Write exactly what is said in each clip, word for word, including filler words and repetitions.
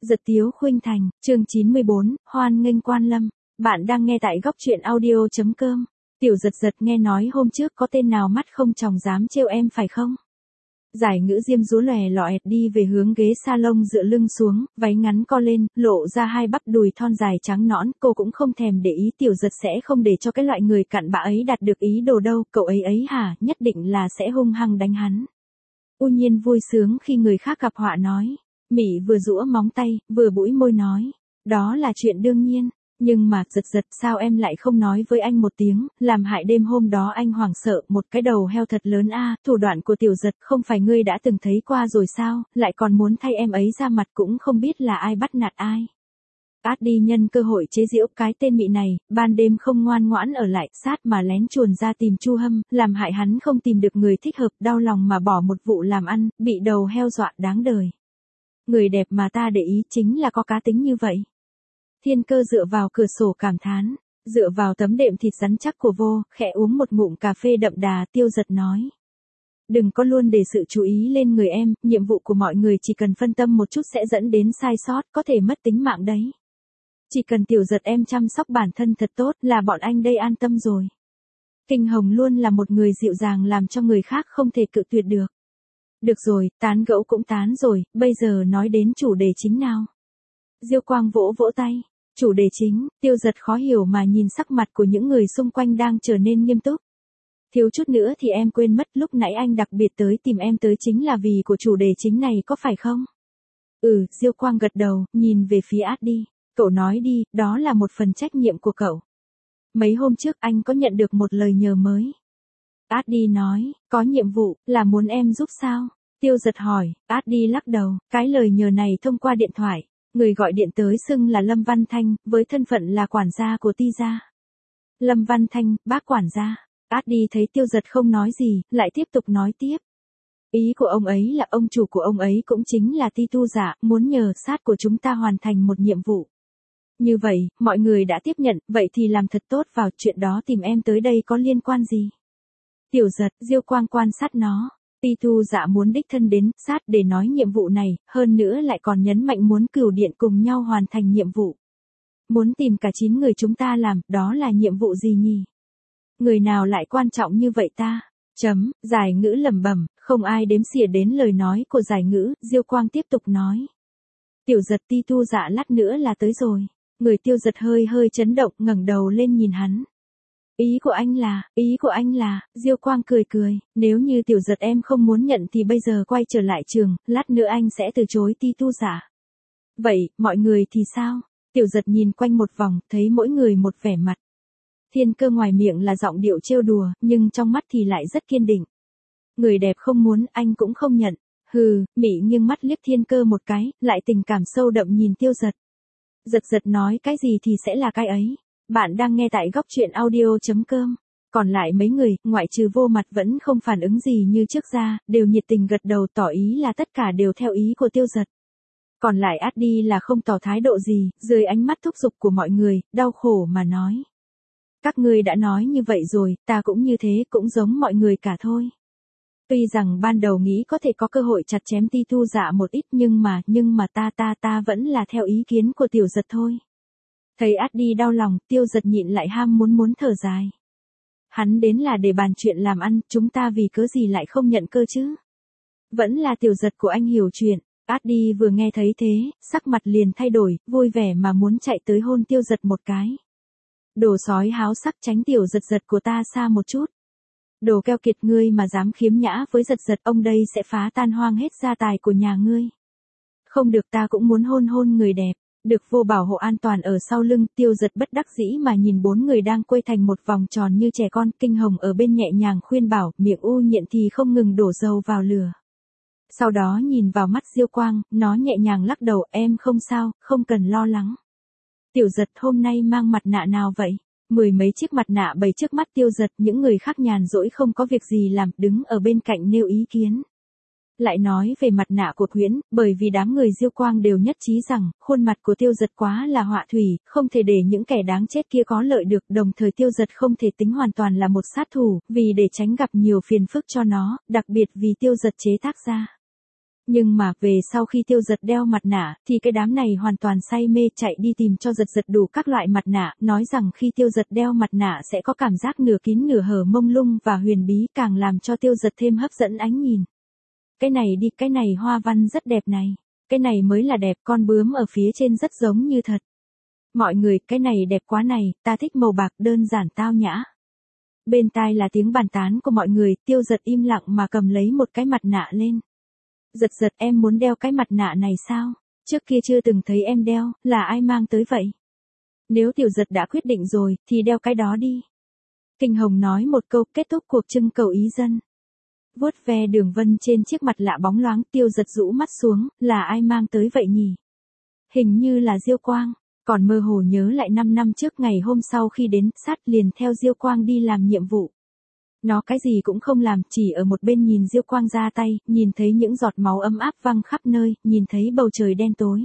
Giật Tiếu Khuynh Thành, chương chín mươi bốn, hoan nghênh quan lâm. Bạn đang nghe tại góc truyện audio chấm com. Tiểu Giật Giật nghe nói hôm trước có tên nào mắt không tròng dám trêu em phải không? Giải Ngữ diêm dúa lòe lọẹt đi về hướng ghế salon dựa lưng xuống, váy ngắn co lên, lộ ra hai bắp đùi thon dài trắng nõn, cô cũng không thèm để ý Tiểu Giật sẽ không để cho cái loại người cặn bã ấy đạt được ý đồ đâu, cậu ấy ấy hả, nhất định là sẽ hung hăng đánh hắn. U Nhiên vui sướng khi người khác gặp họa nói. Mị vừa giũa móng tay, vừa bũi môi nói, đó là chuyện đương nhiên, nhưng mà Giật Giật sao em lại không nói với anh một tiếng, làm hại đêm hôm đó anh hoảng sợ, một cái đầu heo thật lớn a, thủ đoạn của Tiểu Giật không phải ngươi đã từng thấy qua rồi sao, lại còn muốn thay em ấy ra mặt cũng không biết là ai bắt nạt ai. Át đi nhân cơ hội chế giễu cái tên Mị này, ban đêm không ngoan ngoãn ở lại, sát mà lén chuồn ra tìm Chu Hâm, làm hại hắn không tìm được người thích hợp, đau lòng mà bỏ một vụ làm ăn, bị đầu heo dọa đáng đời. Người đẹp mà ta để ý chính là có cá tính như vậy. Thiên Cơ dựa vào cửa sổ cảm thán, dựa vào tấm đệm thịt rắn chắc của vô, khẽ uống một ngụm cà phê đậm đà. Tiêu Giật nói. Đừng có luôn để sự chú ý lên người em, nhiệm vụ của mọi người chỉ cần phân tâm một chút sẽ dẫn đến sai sót, có thể mất tính mạng đấy. Chỉ cần Tiểu Giật em chăm sóc bản thân thật tốt là bọn anh đây an tâm rồi. Kinh Hồng luôn là một người dịu dàng làm cho người khác không thể cự tuyệt được. Được rồi, tán gẫu cũng tán rồi, bây giờ nói đến chủ đề chính nào. Diêu Quang vỗ vỗ tay. Chủ đề chính, Tiêu Giật khó hiểu mà nhìn sắc mặt của những người xung quanh đang trở nên nghiêm túc. Thiếu chút nữa thì em quên mất lúc nãy anh đặc biệt tới tìm em tới chính là vì của chủ đề chính này có phải không? Ừ, Diêu Quang gật đầu, nhìn về phía Át đi. Cậu nói đi, đó là một phần trách nhiệm của cậu. Mấy hôm trước anh có nhận được một lời nhờ mới. Át đi nói, có nhiệm vụ, là muốn em giúp sao? Tiêu Giật hỏi, Át đi lắc đầu, cái lời nhờ này thông qua điện thoại. Người gọi điện tới xưng là Lâm Văn Thanh, với thân phận là quản gia của Ti gia. Lâm Văn Thanh, bác quản gia. Át đi thấy Tiêu Giật không nói gì, lại tiếp tục nói tiếp. Ý của ông ấy là ông chủ của ông ấy cũng chính là Ti Tu Dạ, muốn nhờ sát của chúng ta hoàn thành một nhiệm vụ. Như vậy, mọi người đã tiếp nhận, vậy thì làm thật tốt vào, chuyện đó tìm em tới đây có liên quan gì? Tiểu Giật, Diêu Quang quan sát nó. Ti Tu Dạ muốn đích thân đến, sát để nói nhiệm vụ này, hơn nữa lại còn nhấn mạnh muốn Cửu Điện cùng nhau hoàn thành nhiệm vụ. Muốn tìm cả chín người chúng ta làm, đó là nhiệm vụ gì nhỉ? Người nào lại quan trọng như vậy ta? Chấm, Giải Ngữ lẩm bẩm, không ai đếm xỉa đến lời nói của Giải Ngữ, Diêu Quang tiếp tục nói. Tiểu Giật, Ti Tu Dạ lát nữa là tới rồi. Người Tiêu Giật hơi hơi chấn động, ngẩng đầu lên nhìn hắn. Ý của anh là, ý của anh là, Diêu Quang cười cười, nếu như Tiểu Giật em không muốn nhận thì bây giờ quay trở lại trường, lát nữa anh sẽ từ chối Ti Tu Dạ. Vậy, mọi người thì sao? Tiểu Giật nhìn quanh một vòng, thấy mỗi người một vẻ mặt. Thiên Cơ ngoài miệng là giọng điệu trêu đùa, nhưng trong mắt thì lại rất kiên định. Người đẹp không muốn, anh cũng không nhận. Hừ, Mị nghiêng mắt liếc Thiên Cơ một cái, lại tình cảm sâu đậm nhìn Tiêu Giật. Giật Giật nói cái gì thì sẽ là cái ấy. Bạn đang nghe tại góc truyện audio chấm com. Còn lại mấy người, ngoại trừ Vô Mặt vẫn không phản ứng gì như trước ra, đều nhiệt tình gật đầu tỏ ý là tất cả đều theo ý của Tiêu Giật. Còn lại Át đi là không tỏ thái độ gì, dưới ánh mắt thúc giục của mọi người, đau khổ mà nói. Các ngươi đã nói như vậy rồi, ta cũng như thế, cũng giống mọi người cả thôi. Tuy rằng ban đầu nghĩ có thể có cơ hội chặt chém Ti Tu Dạ một ít nhưng mà, nhưng mà ta ta ta vẫn là theo ý kiến của Tiểu Giật thôi. Thấy Át đi đau lòng, Tiêu Giật nhịn lại ham muốn muốn thở dài. Hắn đến là để bàn chuyện làm ăn, chúng ta vì cớ gì lại không nhận cơ chứ? Vẫn là Tiểu Giật của anh hiểu chuyện. Át đi vừa nghe thấy thế, sắc mặt liền thay đổi, vui vẻ mà muốn chạy tới hôn Tiêu Giật một cái. Đồ sói háo sắc, tránh Tiểu Giật Giật của ta xa một chút. Đồ keo kiệt, ngươi mà dám khiếm nhã với Giật Giật, ông đây sẽ phá tan hoang hết gia tài của nhà ngươi. Không được, ta cũng muốn hôn hôn người đẹp. Được Vô bảo hộ an toàn ở sau lưng, Tiêu Giật bất đắc dĩ mà nhìn bốn người đang quây thành một vòng tròn như trẻ con. Kinh Hồng ở bên nhẹ nhàng khuyên bảo, miệng U Nhện thì không ngừng đổ dầu vào lửa. Sau đó nhìn vào mắt Diêu Quang, nó nhẹ nhàng lắc đầu, em không sao, không cần lo lắng. Tiểu Giật hôm nay mang mặt nạ nào vậy? Mười mấy chiếc mặt nạ bày trước mắt Tiêu Giật, những người khác nhàn rỗi không có việc gì làm, đứng ở bên cạnh nêu ý kiến. Lại nói về mặt nạ của Huyễn, bởi vì đám người Diêu Quang đều nhất trí rằng, khuôn mặt của Tiêu Giật quá là họa thủy, không thể để những kẻ đáng chết kia có lợi được, đồng thời Tiêu Giật không thể tính hoàn toàn là một sát thủ, vì để tránh gặp nhiều phiền phức cho nó, đặc biệt vì Tiêu Giật chế tác ra. Nhưng mà, về sau khi Tiêu Giật đeo mặt nạ, thì cái đám này hoàn toàn say mê chạy đi tìm cho Giật Giật đủ các loại mặt nạ, nói rằng khi Tiêu Giật đeo mặt nạ sẽ có cảm giác nửa kín nửa hở mông lung và huyền bí, càng làm cho Tiêu Giật thêm hấp dẫn ánh nhìn. Cái này đi, cái này hoa văn rất đẹp này. Cái này mới là đẹp, con bướm ở phía trên rất giống như thật. Mọi người, cái này đẹp quá này, ta thích màu bạc đơn giản tao nhã. Bên tai là tiếng bàn tán của mọi người, Tiêu Giật im lặng mà cầm lấy một cái mặt nạ lên. Giật Giật, em muốn đeo cái mặt nạ này sao? Trước kia chưa từng thấy em đeo, là ai mang tới vậy? Nếu Tiểu Giật đã quyết định rồi, thì đeo cái đó đi. Kinh Hồng nói một câu, kết thúc cuộc trưng cầu ý dân. Vuốt ve đường vân trên chiếc mặt lạ bóng loáng, Tiêu Giật rũ mắt xuống, là ai mang tới vậy nhỉ? Hình như là Diêu Quang, còn mơ hồ nhớ lại năm năm trước ngày hôm sau khi đến, sát liền theo Diêu Quang đi làm nhiệm vụ. Nó cái gì cũng không làm, chỉ ở một bên nhìn Diêu Quang ra tay, nhìn thấy những giọt máu ấm áp văng khắp nơi, nhìn thấy bầu trời đen tối.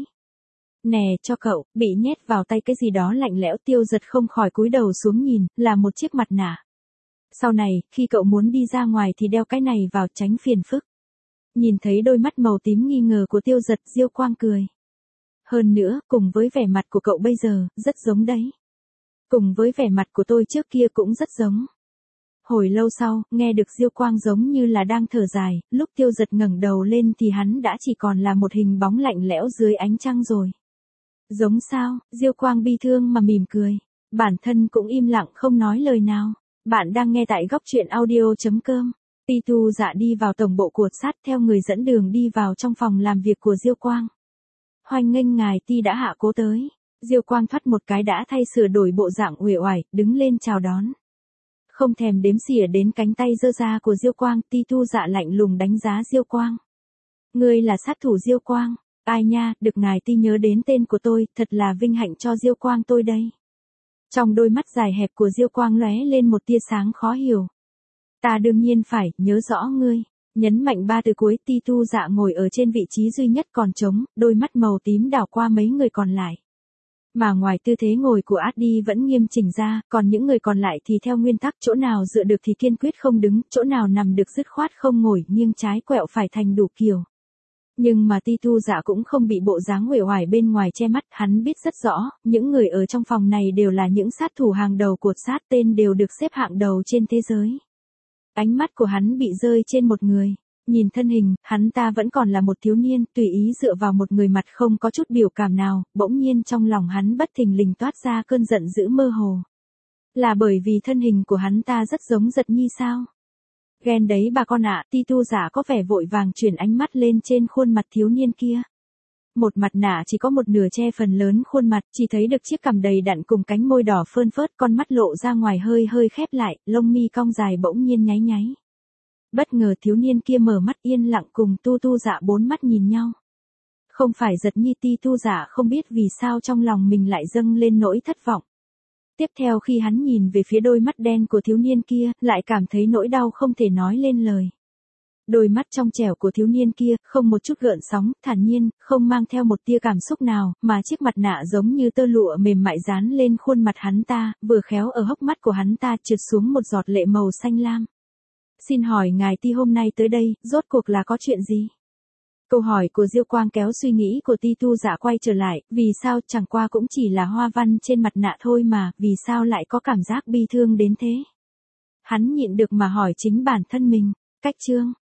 Nè, cho cậu, bị nhét vào tay cái gì đó lạnh lẽo, Tiêu Giật không khỏi cúi đầu xuống nhìn, là một chiếc mặt nạ. Sau này, khi cậu muốn đi ra ngoài thì đeo cái này vào tránh phiền phức. Nhìn thấy đôi mắt màu tím nghi ngờ của Tiêu Giật, Diêu Quang cười. Hơn nữa, cùng với vẻ mặt của cậu bây giờ, rất giống đấy. Cùng với vẻ mặt của tôi trước kia cũng rất giống. Hồi lâu sau, nghe được Diêu Quang giống như là đang thở dài, lúc Tiêu Giật ngẩng đầu lên thì hắn đã chỉ còn là một hình bóng lạnh lẽo dưới ánh trăng rồi. Giống sao? Diêu Quang bi thương mà mỉm cười. Bản thân cũng im lặng không nói lời nào. Bạn đang nghe tại góc truyện audio.com. Ti Tu Dạ đi vào tổng bộ của sát theo người dẫn đường đi vào trong phòng làm việc của Diêu Quang. Hoan nghênh ngài Ti đã hạ cố tới. Diêu Quang thoát một cái đã thay sửa đổi bộ dạng uể oải, đứng lên chào đón. Không thèm đếm xỉa đến cánh tay giơ ra của Diêu Quang, Ti Tu Dạ lạnh lùng đánh giá Diêu Quang. Ngươi là sát thủ Diêu Quang, ai nha, được ngài Ti nhớ đến tên của tôi, thật là vinh hạnh cho Diêu Quang tôi đây. Trong đôi mắt dài hẹp của Diêu Quang lóe lên một tia sáng khó hiểu. Ta đương nhiên phải, nhớ rõ ngươi. Nhấn mạnh ba từ cuối, Ti Tu Dạ ngồi ở trên vị trí duy nhất còn trống, đôi mắt màu tím đảo qua mấy người còn lại. Mà ngoài tư thế ngồi của Adi vẫn nghiêm chỉnh ra, còn những người còn lại thì theo nguyên tắc chỗ nào dựa được thì kiên quyết không đứng, chỗ nào nằm được dứt khoát không ngồi, nghiêng trái quẹo phải thành đủ kiểu. Nhưng mà Ti Tu Dạ cũng không bị bộ dáng uể oải bên ngoài che mắt, hắn biết rất rõ, những người ở trong phòng này đều là những sát thủ hàng đầu của sát, tên đều được xếp hạng đầu trên thế giới. Ánh mắt của hắn bị rơi trên một người. Nhìn thân hình, hắn ta vẫn còn là một thiếu niên, tùy ý dựa vào một người mặt không có chút biểu cảm nào, bỗng nhiên trong lòng hắn bất thình lình toát ra cơn giận dữ mơ hồ. Là bởi vì thân hình của hắn ta rất giống Giật Nhi sao? Ghen đấy bà con ạ, Ti Tu Dạ có vẻ vội vàng chuyển ánh mắt lên trên khuôn mặt thiếu niên kia. Một mặt nạ chỉ có một nửa che phần lớn khuôn mặt, chỉ thấy được chiếc cằm đầy đặn cùng cánh môi đỏ phơn phớt, con mắt lộ ra ngoài hơi hơi khép lại, lông mi cong dài bỗng nhiên nháy nháy. Bất ngờ thiếu niên kia mở mắt yên lặng cùng Tu Tu Dạ bốn mắt nhìn nhau. Không phải Giật Nhi, Ti Tu Dạ không biết vì sao trong lòng mình lại dâng lên nỗi thất vọng. Tiếp theo khi hắn nhìn về phía đôi mắt đen của thiếu niên kia, lại cảm thấy nỗi đau không thể nói lên lời. Đôi mắt trong trẻo của thiếu niên kia, không một chút gợn sóng, thản nhiên, không mang theo một tia cảm xúc nào, mà chiếc mặt nạ giống như tơ lụa mềm mại dán lên khuôn mặt hắn ta, vừa khéo ở hốc mắt của hắn ta trượt xuống một giọt lệ màu xanh lam. Xin hỏi ngài Ti hôm nay tới đây, rốt cuộc là có chuyện gì? Câu hỏi của Diêu Quang kéo suy nghĩ của Ti Tu Dạ quay trở lại, vì sao chẳng qua cũng chỉ là hoa văn trên mặt nạ thôi mà, vì sao lại có cảm giác bi thương đến thế? Hắn nhịn được mà hỏi chính bản thân mình, cách chương.